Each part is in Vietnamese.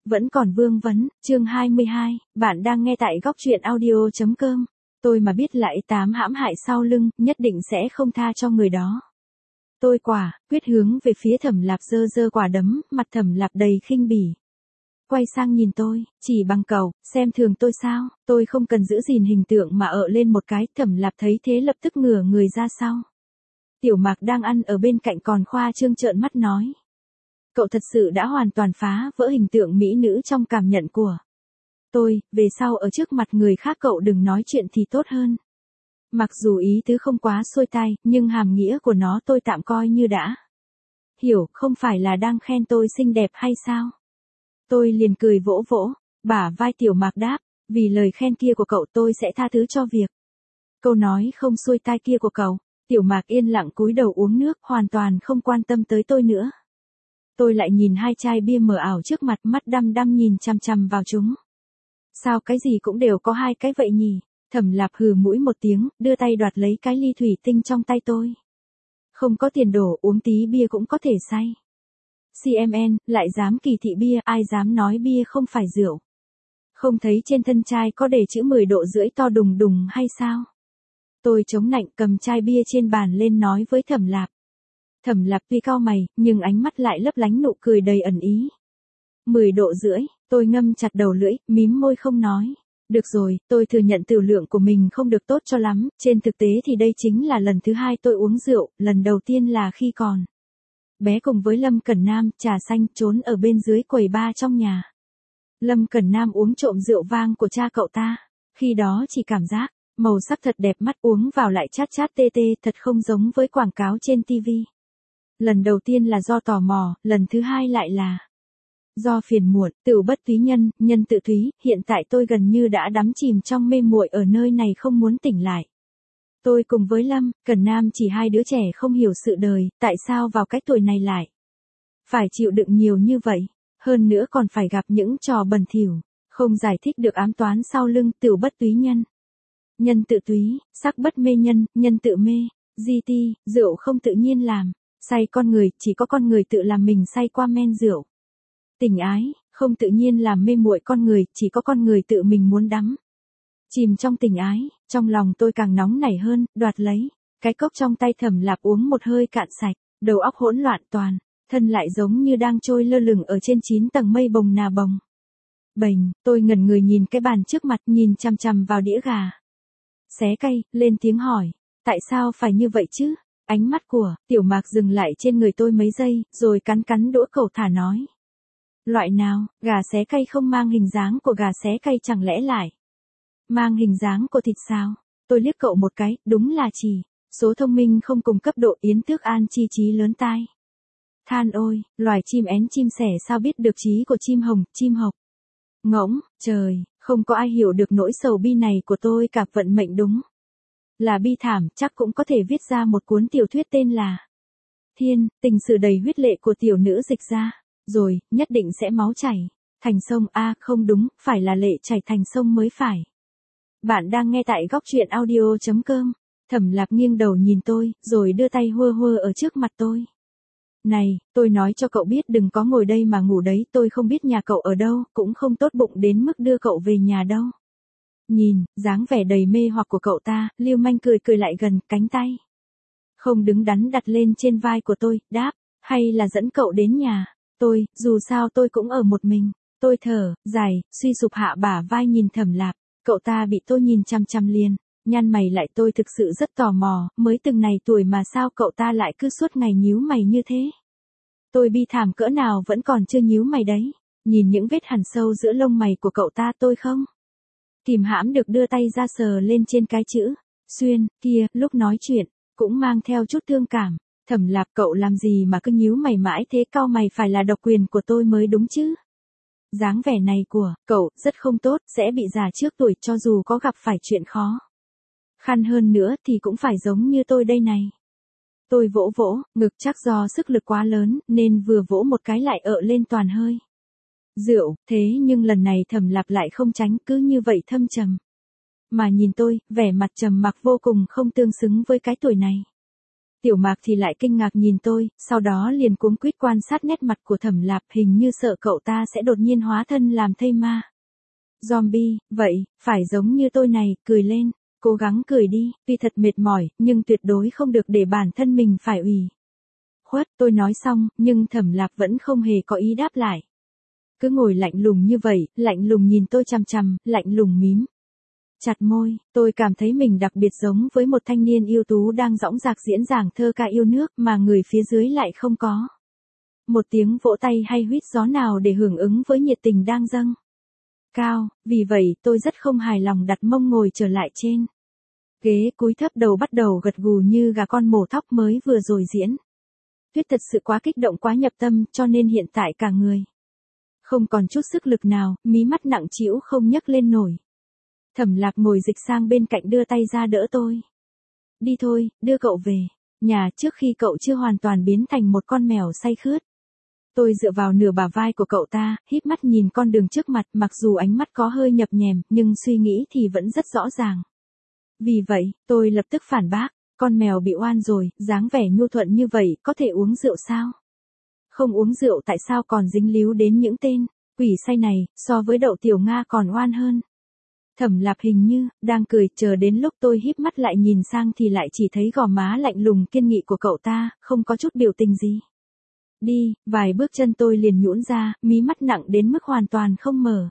Vẫn còn vương vấn, chương 22, bạn đang nghe tại góc truyện audio.com. Tôi mà biết lại tám hãm hại sau lưng, nhất định sẽ không tha cho người đó. Tôi quyết hướng về phía Thẩm Lạp giơ giơ quả đấm, mặt Thẩm Lạp đầy khinh bỉ. Quay sang nhìn tôi, chỉ bằng cậu, xem thường tôi sao, tôi không cần giữ gìn hình tượng mà lên một cái, Thẩm Lạp thấy thế lập tức ngửa người ra sau. Tiểu Mạc đang ăn ở bên cạnh còn khoa trương trợn mắt nói. Cậu thật sự đã hoàn toàn phá vỡ hình tượng mỹ nữ trong cảm nhận của tôi, về sau ở trước mặt người khác cậu đừng nói chuyện thì tốt hơn. Mặc dù ý tứ không quá xuôi tai, nhưng hàm nghĩa của nó tôi tạm coi như đã hiểu, không phải là đang khen tôi xinh đẹp hay sao? Tôi liền cười vỗ vỗ, bả vai Tiểu Mạc đáp, vì lời khen kia của cậu tôi sẽ tha thứ cho việc câu nói không xuôi tai kia của cậu. Tiểu Mạc yên lặng cúi đầu uống nước, hoàn toàn không quan tâm tới tôi nữa. Tôi lại nhìn hai chai bia mờ ảo trước mặt, mắt đăm đăm nhìn chằm chằm vào chúng. Sao cái gì cũng đều có hai cái vậy nhỉ? Thẩm Lạp hừ mũi một tiếng, đưa tay đoạt lấy cái ly thủy tinh trong tay tôi. Không có tiền đổ, uống tí bia cũng có thể say. CMN, lại dám kỳ thị bia, ai dám nói bia không phải rượu. Không thấy trên thân chai có đề chữ 10 độ rưỡi to đùng đùng hay sao? Tôi chống nạnh cầm chai bia trên bàn lên nói với Thẩm Lạp. Thẩm Lạp tuy cau mày, nhưng ánh mắt lại lấp lánh nụ cười đầy ẩn ý. 10 độ rưỡi, tôi ngâm chặt đầu lưỡi, mím môi không nói. Được rồi, tôi thừa nhận tiểu lượng của mình không được tốt cho lắm, trên thực tế thì đây chính là lần thứ hai tôi uống rượu, lần đầu tiên là khi còn bé cùng với Lâm Cẩn Nam, trà xanh, trốn ở bên dưới quầy bar trong nhà. Lâm Cẩn Nam uống trộm rượu vang của cha cậu ta, khi đó chỉ cảm giác, màu sắc thật đẹp mắt uống vào lại chát chát tê tê, thật không giống với quảng cáo trên TV. Lần đầu tiên là do tò mò, lần thứ hai lại là do phiền muộn, tửu bất túy nhân, nhân tự túy, hiện tại tôi gần như đã đắm chìm trong mê muội ở nơi này không muốn tỉnh lại. Tôi cùng với Lâm, Cẩn Nam chỉ hai đứa trẻ không hiểu sự đời, tại sao vào cái tuổi này lại phải chịu đựng nhiều như vậy, hơn nữa còn phải gặp những trò bẩn thỉu, không giải thích được ám toán sau lưng, tửu bất túy nhân. Nhân tự túy, sắc bất mê nhân, nhân tự mê, GT, rượu không tự nhiên làm, say con người, chỉ có con người tự làm mình say qua men rượu. Tình ái, không tự nhiên làm mê muội con người, chỉ có con người tự mình muốn đắm chìm trong tình ái, trong lòng tôi càng nóng nảy hơn, đoạt lấy cái cốc trong tay Thẩm Lạp uống một hơi cạn sạch, đầu óc hỗn loạn toàn, thân lại giống như đang trôi lơ lửng ở trên 9 tầng mây bồng nà bồng. Bềnh, tôi ngẩn người nhìn cái bàn trước mặt, nhìn chằm chằm vào đĩa gà xé cay, lên tiếng hỏi, tại sao phải như vậy chứ? Ánh mắt của Tiểu Mạc dừng lại trên người tôi mấy giây, rồi cắn cắn đũa cẩu thả nói. Loại nào, gà xé cay không mang hình dáng của gà xé cay chẳng lẽ lại mang hình dáng của thịt sao? Tôi liếc cậu một cái, đúng là chỉ số thông minh không cùng cấp độ, Yến Tước An chi trí lớn tai. Than ôi, loài chim én chim sẻ sao biết được trí của chim hồng, chim hộc. Ngỗng, trời, không có ai hiểu được nỗi sầu bi này của tôi cả, vận mệnh đúng là bi thảm, chắc cũng có thể viết ra một cuốn tiểu thuyết tên là Thiên, tình sự đầy huyết lệ của tiểu nữ dịch ra, rồi, nhất định sẽ máu chảy thành sông, không đúng, phải là lệ chảy thành sông mới phải. Bạn đang nghe tại góc truyện audio.com. Thẩm Lạp nghiêng đầu nhìn tôi, rồi đưa tay hơ hơ ở trước mặt tôi. Này, tôi nói cho cậu biết đừng có ngồi đây mà ngủ đấy, tôi không biết nhà cậu ở đâu, cũng không tốt bụng đến mức đưa cậu về nhà đâu. Nhìn, dáng vẻ đầy mê hoặc của cậu ta, Lưu Manh cười cười lại gần, cánh tay không đứng đắn đặt lên trên vai của tôi, đáp, hay là dẫn cậu đến nhà. Tôi, dù sao tôi cũng ở một mình. Tôi thở dài, suy sụp hạ bả vai nhìn Thẩm Lạp, cậu ta bị tôi nhìn chăm chăm liền, nhăn mày lại, tôi thực sự rất tò mò, mới từng này tuổi mà sao cậu ta lại cứ suốt ngày nhíu mày như thế. Tôi bi thảm cỡ nào vẫn còn chưa nhíu mày đấy, nhìn những vết hằn sâu giữa lông mày của cậu ta tôi không kìm hãm được đưa tay ra sờ lên trên cái chữ xuyên kia, lúc nói chuyện cũng mang theo chút thương cảm. Thẩm Lạp, cậu làm gì mà cứ nhíu mày mãi thế, cau mày phải là độc quyền của tôi mới đúng chứ. Dáng vẻ này của cậu rất không tốt, sẽ bị già trước tuổi, cho dù có gặp phải chuyện khó khăn hơn nữa thì cũng phải giống như tôi đây này. Tôi vỗ vỗ ngực, chắc do sức lực quá lớn nên vừa vỗ một cái lại lên toàn hơi rượu, thế nhưng lần này Thẩm Lạp lại không tránh, cứ như vậy thâm trầm mà nhìn tôi, vẻ mặt trầm mặc vô cùng không tương xứng với cái tuổi này. Tiểu Mạc thì lại kinh ngạc nhìn tôi, sau đó liền cuống quýt quan sát nét mặt của Thẩm Lạp, hình như sợ cậu ta sẽ đột nhiên hóa thân làm thây ma. Zombie, vậy, phải giống như tôi này, cười lên, cố gắng cười đi, tuy thật mệt mỏi, nhưng tuyệt đối không được để bản thân mình phải ủy khuất. Tôi nói xong, nhưng Thẩm Lạp vẫn không hề có ý đáp lại. Cứ ngồi lạnh lùng như vậy, lạnh lùng nhìn tôi chằm chằm, lạnh lùng mím chặt môi. Tôi cảm thấy mình đặc biệt giống với một thanh niên ưu tú đang dõng dạc diễn giảng thơ ca yêu nước mà người phía dưới lại không có một tiếng vỗ tay hay huýt gió nào để hưởng ứng với nhiệt tình đang dâng cao. Vì vậy tôi rất không hài lòng đặt mông ngồi trở lại trên ghế, cúi thấp đầu bắt đầu gật gù như gà con mổ thóc mới vừa rồi diễn. Tuyết thật sự quá kích động, quá nhập tâm, cho nên hiện tại cả người không còn chút sức lực nào, mí mắt nặng trĩu không nhấc lên nổi. Thẩm Lạc ngồi dịch sang bên cạnh đưa tay ra đỡ tôi. Đi thôi, đưa cậu về nhà trước khi cậu chưa hoàn toàn biến thành một con mèo say khướt. Tôi dựa vào nửa bả vai của cậu ta, híp mắt nhìn con đường trước mặt, mặc dù ánh mắt có hơi nhập nhèm, nhưng suy nghĩ thì vẫn rất rõ ràng. Vì vậy, tôi lập tức phản bác, con mèo bị oan rồi, dáng vẻ nhu thuận như vậy, có thể uống rượu sao? Không uống rượu tại sao còn dính líu đến những tên quỷ say này, so với Đậu Tiểu Nga còn oan hơn. Thẩm Lạp hình như đang cười, chờ đến lúc tôi híp mắt lại nhìn sang thì lại chỉ thấy gò má lạnh lùng kiên nghị của cậu ta, không có chút biểu tình gì. Đi, vài bước chân tôi liền nhũn ra, mí mắt nặng đến mức hoàn toàn không mở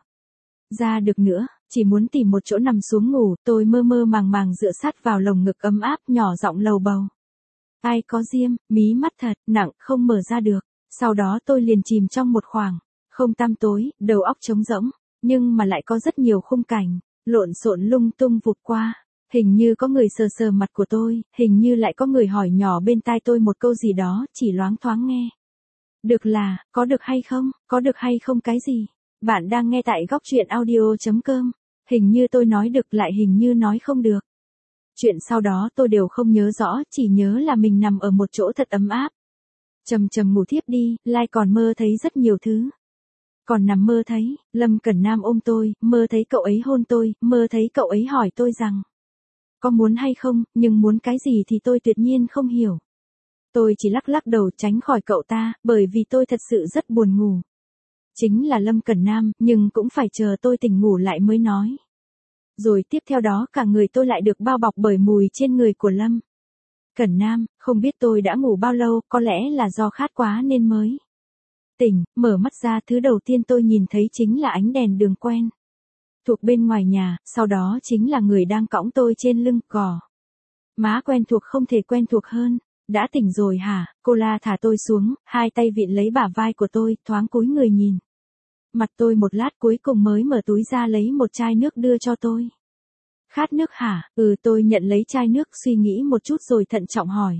ra được nữa, chỉ muốn tìm một chỗ nằm xuống ngủ. Tôi mơ mơ màng màng dựa sát vào lồng ngực ấm áp, nhỏ giọng lầu bầu. Ai có diêm, mí mắt thật nặng không mở ra được. Sau đó tôi liền chìm trong một khoảng không tăm tối, đầu óc trống rỗng, nhưng mà lại có rất nhiều khung cảnh lộn xộn lung tung vụt qua. Hình như có người sờ sờ mặt của tôi, hình như lại có người hỏi nhỏ bên tai tôi một câu gì đó, chỉ loáng thoáng nghe được là, có được hay không cái gì. Bạn đang nghe tại góc truyện audio.com. Hình như tôi nói được lại hình như nói không được. Chuyện sau đó tôi đều không nhớ rõ, chỉ nhớ là mình nằm ở một chỗ thật ấm áp. Trầm trầm ngủ thiếp đi, lại còn mơ thấy rất nhiều thứ. Còn nằm mơ thấy, Lâm Cẩn Nam ôm tôi, mơ thấy cậu ấy hôn tôi, mơ thấy cậu ấy hỏi tôi rằng có muốn hay không, nhưng muốn cái gì thì tôi tuyệt nhiên không hiểu. Tôi chỉ lắc lắc đầu tránh khỏi cậu ta, bởi vì tôi thật sự rất buồn ngủ. Chính là Lâm Cẩn Nam, nhưng cũng phải chờ tôi tỉnh ngủ lại mới nói. Rồi tiếp theo đó cả người tôi lại được bao bọc bởi mùi trên người của Lâm Cẩn Nam. Không biết tôi đã ngủ bao lâu, có lẽ là do khát quá nên mới tỉnh. Mở mắt ra, thứ đầu tiên tôi nhìn thấy chính là ánh đèn đường quen thuộc bên ngoài nhà, sau đó chính là người đang cõng tôi trên lưng, gò má quen thuộc không thể quen thuộc hơn. Đã tỉnh rồi hả? Cô La thả tôi xuống, hai tay vịn lấy bả vai của tôi, thoáng cúi người nhìn mặt tôi một lát, cuối cùng mới mở túi ra lấy một chai nước đưa cho tôi. Khát nước hả? Tôi nhận lấy chai nước, suy nghĩ một chút rồi thận trọng hỏi.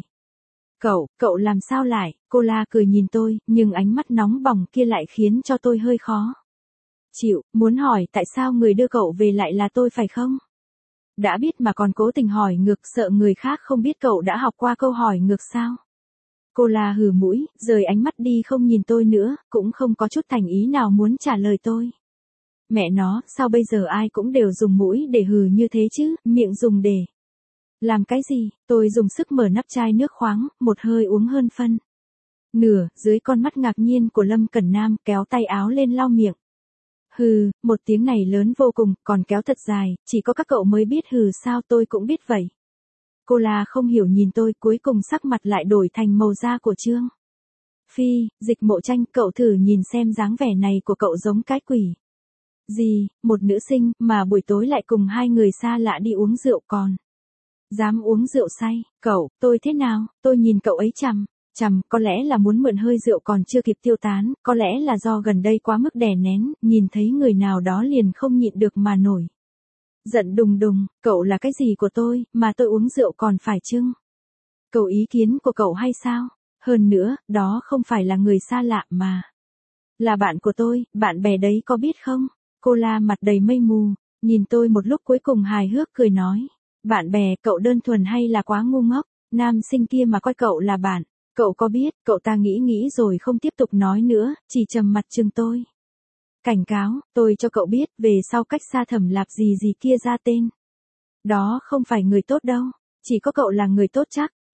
Cậu làm sao lại? Cô La cười nhìn tôi, nhưng ánh mắt nóng bỏng kia lại khiến cho tôi hơi khó chịu, muốn hỏi tại sao người đưa cậu về lại là tôi phải không? Đã biết mà còn cố tình hỏi ngược, sợ người khác không biết cậu đã học qua câu hỏi ngược sao? Cô La hừ mũi, rời ánh mắt đi không nhìn tôi nữa, cũng không có chút thành ý nào muốn trả lời tôi. Mẹ nó, sao bây giờ ai cũng đều dùng mũi để hừ như thế chứ, miệng dùng để làm cái gì? Tôi dùng sức mở nắp chai nước khoáng, một hơi uống hơn phân nửa, dưới con mắt ngạc nhiên của Lâm Cẩn Nam, kéo tay áo lên lau miệng. Hừ, một tiếng này lớn vô cùng, còn kéo thật dài, chỉ có các cậu mới biết hừ sao, tôi cũng biết vậy. Cô La không hiểu nhìn tôi, cuối cùng sắc mặt lại đổi thành màu da của Trương Phi. Dịch Mộ Tranh, cậu thử nhìn xem dáng vẻ này của cậu giống cái quỷ gì, một nữ sinh mà buổi tối lại cùng hai người xa lạ đi uống rượu, còn dám uống rượu say. Tôi thế nào? Tôi nhìn cậu ấy chằm chằm, có lẽ là muốn mượn hơi rượu còn chưa kịp tiêu tán, có lẽ là do gần đây quá mức đè nén, nhìn thấy người nào đó liền không nhịn được mà nổi giận đùng đùng. Cậu là cái gì của tôi, mà tôi uống rượu còn phải trưng cầu ý kiến của cậu hay sao? Hơn nữa, đó không phải là người xa lạ mà là bạn của tôi, bạn bè đấy có biết không? Cô La mặt đầy mây mù, nhìn tôi một lúc cuối cùng hài hước cười nói. Bạn bè, cậu đơn thuần hay là quá ngu ngốc? Nam sinh kia mà coi cậu là bạn, cậu có biết? Cậu ta nghĩ rồi không tiếp tục nói nữa, chỉ trầm mặt chừng tôi. Cảnh cáo, tôi cho cậu biết, về sau cách xa Thẩm Lạp gì kia ra tên. Đó không phải người tốt đâu, chỉ có cậu là người tốt chắc.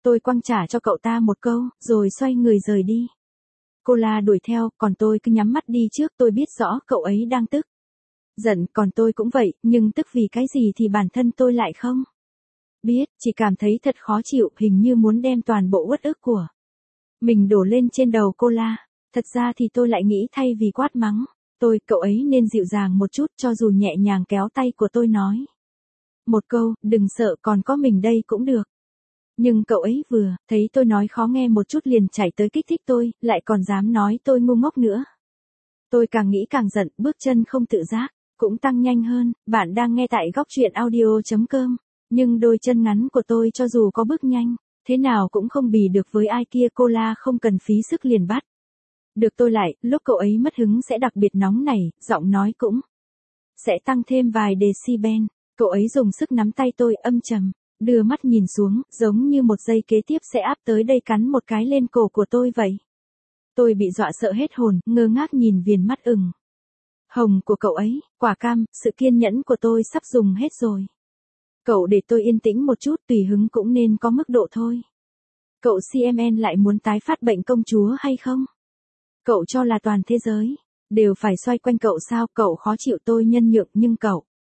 Tôi quăng trả cho cậu ta một câu, rồi xoay người rời đi. Cola đuổi theo, còn tôi cứ nhắm mắt đi trước. Tôi biết rõ cậu ấy đang tức giận, còn tôi cũng vậy, nhưng tức vì cái gì thì bản thân tôi lại không biết, chỉ cảm thấy thật khó chịu, hình như muốn đem toàn bộ uất ức của mình đổ lên trên đầu Cola. Thật ra thì tôi lại nghĩ thay vì quát mắng cậu ấy nên dịu dàng một chút, cho dù nhẹ nhàng kéo tay của tôi nói một câu, đừng sợ, còn có mình đây cũng được. Nhưng cậu ấy vừa thấy tôi nói khó nghe một chút liền chạy tới kích thích tôi, lại còn dám nói tôi ngu ngốc nữa. Tôi càng nghĩ càng giận, bước chân không tự giác cũng tăng nhanh hơn. Bạn đang nghe tại góc truyện audio.com. Nhưng đôi chân ngắn của tôi cho dù có bước nhanh thế nào cũng không bì được với ai kia. Cola không cần phí sức liền bắt được tôi lại, lúc cậu ấy mất hứng sẽ đặc biệt nóng nảy, giọng nói cũng sẽ tăng thêm vài decibel. Cậu ấy dùng sức nắm tay tôi, âm trầm, đưa mắt nhìn xuống, giống như một giây kế tiếp sẽ áp tới đây cắn một cái lên cổ của tôi vậy. Tôi bị dọa sợ hết hồn, ngơ ngác nhìn viền mắt ửng hồng của cậu ấy. Quả cam, sự kiên nhẫn của tôi sắp dùng hết rồi. Cậu để tôi yên tĩnh một chút, tùy hứng cũng nên có mức độ thôi. Cậu CMN lại muốn tái phát bệnh công chúa hay không? Cậu cho là toàn thế giới đều phải xoay quanh cậu sao? Cậu khó chịu, tôi nhân nhượng, nhưng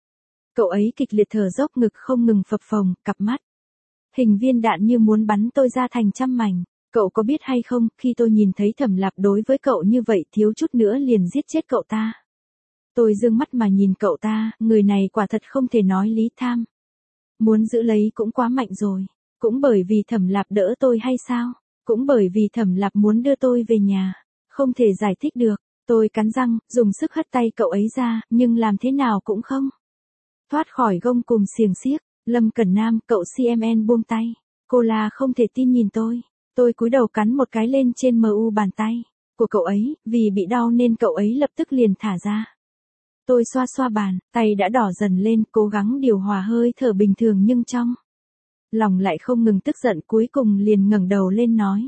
cậu ấy kịch liệt thở dốc, ngực không ngừng phập phồng, cặp mắt hình viên đạn như muốn bắn tôi ra thành trăm mảnh. Cậu có biết hay không, khi tôi nhìn thấy Thẩm Lạp đối với cậu như vậy, thiếu chút nữa liền giết chết cậu ta. Tôi dương mắt mà nhìn cậu ta, người này quả thật không thể nói lý, tham muốn giữ lấy cũng quá mạnh rồi. Cũng bởi vì Thẩm Lạp đỡ tôi hay sao? Cũng bởi vì Thẩm Lạp muốn đưa tôi về nhà. Không thể giải thích được. Tôi cắn răng, dùng sức hất tay cậu ấy ra, nhưng làm thế nào cũng không thoát khỏi gông cùm xiềng xiếc. Lâm Cẩn Nam, cậu CMN buông tay. Cola không thể tin nhìn tôi. Tôi cúi đầu cắn một cái lên trên mu bàn tay của cậu ấy, vì bị đau nên cậu ấy lập tức liền thả ra. Tôi xoa xoa bàn, tay đã đỏ dần lên, cố gắng điều hòa hơi thở bình thường nhưng trong lòng lại không ngừng tức giận, cuối cùng liền ngẩng đầu lên nói.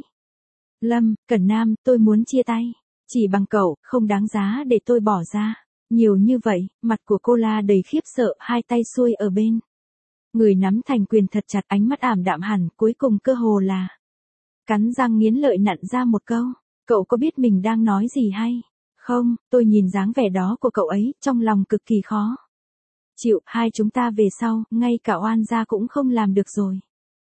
Lâm Cẩn Nam, tôi muốn chia tay. Chỉ bằng cậu, không đáng giá để tôi bỏ ra nhiều như vậy. Mặt của Cola đầy khiếp sợ, hai tay xuôi ở bên người nắm thành quyền thật chặt, ánh mắt ảm đạm hẳn, cuối cùng cơ hồ là cắn răng nghiến lợi nặn ra một câu. Cậu có biết mình đang nói gì hay không? Tôi nhìn dáng vẻ đó của cậu ấy, trong lòng cực kỳ khó chịu. Hai chúng ta về sau, ngay cả oan gia cũng không làm được rồi.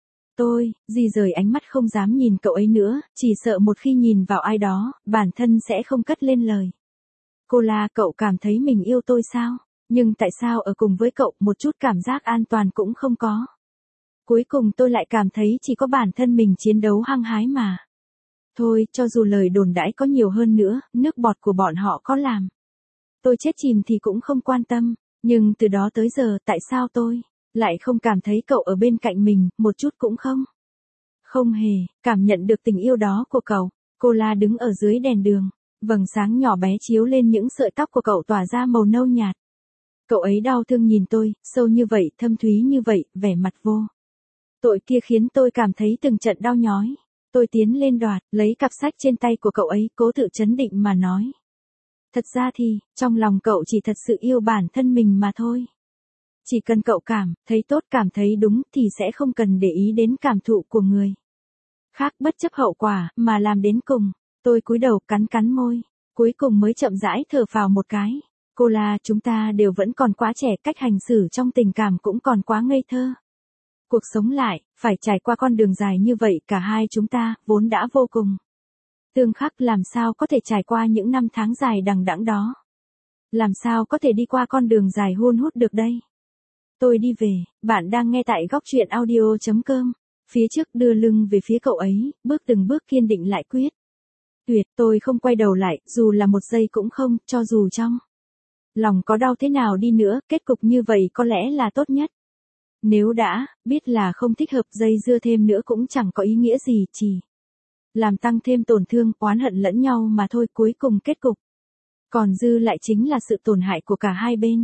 Tôi di rời ánh mắt, không dám nhìn cậu ấy nữa, chỉ sợ một khi nhìn vào ai đó, bản thân sẽ không cất lên lời. Cola, cậu cảm thấy mình yêu tôi sao? Nhưng tại sao ở cùng với cậu, một chút cảm giác an toàn cũng không có? Cuối cùng tôi lại cảm thấy chỉ có bản thân mình chiến đấu hăng hái mà. Thôi, cho dù lời đồn đãi có nhiều hơn nữa, nước bọt của bọn họ có làm tôi chết chìm thì cũng không quan tâm. Nhưng từ đó tới giờ, tại sao tôi lại không cảm thấy cậu ở bên cạnh mình, một chút cũng không? Không hề cảm nhận được tình yêu đó của cậu. Cola đứng ở dưới đèn đường, vầng sáng nhỏ bé chiếu lên những sợi tóc của cậu tỏa ra màu nâu nhạt. Cậu ấy đau thương nhìn tôi, sâu như vậy, thâm thúy như vậy, vẻ mặt vô tội kia khiến tôi cảm thấy từng trận đau nhói. Tôi tiến lên đoạt, lấy cặp sách trên tay của cậu ấy, cố tự trấn định mà nói. Thật ra thì, trong lòng cậu chỉ thật sự yêu bản thân mình mà thôi. Chỉ cần cậu cảm thấy tốt, cảm thấy đúng thì sẽ không cần để ý đến cảm thụ của người khác, bất chấp hậu quả, mà làm đến cùng. Tôi cúi đầu cắn cắn môi, cuối cùng mới chậm rãi thở phào một cái. Cola, chúng ta đều vẫn còn quá trẻ, cách hành xử trong tình cảm cũng còn quá ngây thơ. Cuộc sống lại, phải trải qua con đường dài như vậy, cả hai chúng ta, vốn đã vô cùng tương khắc, làm sao có thể trải qua những năm tháng dài đằng đẵng đó? Làm sao có thể đi qua con đường dài hun hút được đây? Tôi đi về, bạn đang nghe tại góc truyện audio.com. Phía trước đưa lưng về phía cậu ấy, bước từng bước kiên định lại quyết tuyệt. Tôi không quay đầu lại, dù là một giây cũng không, cho dù trong lòng có đau thế nào đi nữa, kết cục như vậy có lẽ là tốt nhất. Nếu đã biết là không thích hợp, dây dưa thêm nữa cũng chẳng có ý nghĩa gì, chỉ làm tăng thêm tổn thương, oán hận lẫn nhau mà thôi. Cuối cùng kết cục còn dư lại chính là sự tổn hại của cả hai bên.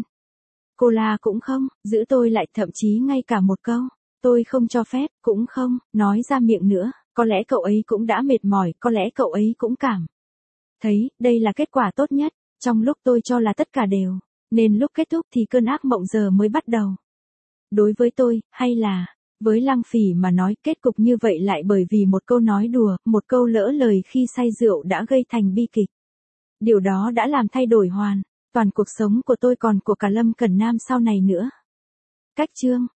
Cola cũng không giữ tôi lại, thậm chí ngay cả một câu tôi không cho phép cũng không nói ra miệng nữa. Có lẽ cậu ấy cũng đã mệt mỏi, có lẽ cậu ấy cũng cảm thấy đây là kết quả tốt nhất. Trong lúc tôi cho là tất cả đều nên lúc kết thúc thì cơn ác mộng giờ mới bắt đầu. Đối với tôi, hay là Với Lăng Phỉ mà nói kết cục như vậy lại bởi vì một câu nói đùa, một câu lỡ lời khi say rượu đã gây thành bi kịch. Điều đó đã làm thay đổi toàn cuộc sống của tôi còn của cả Lâm Cẩn Nam sau này nữa. Cách chương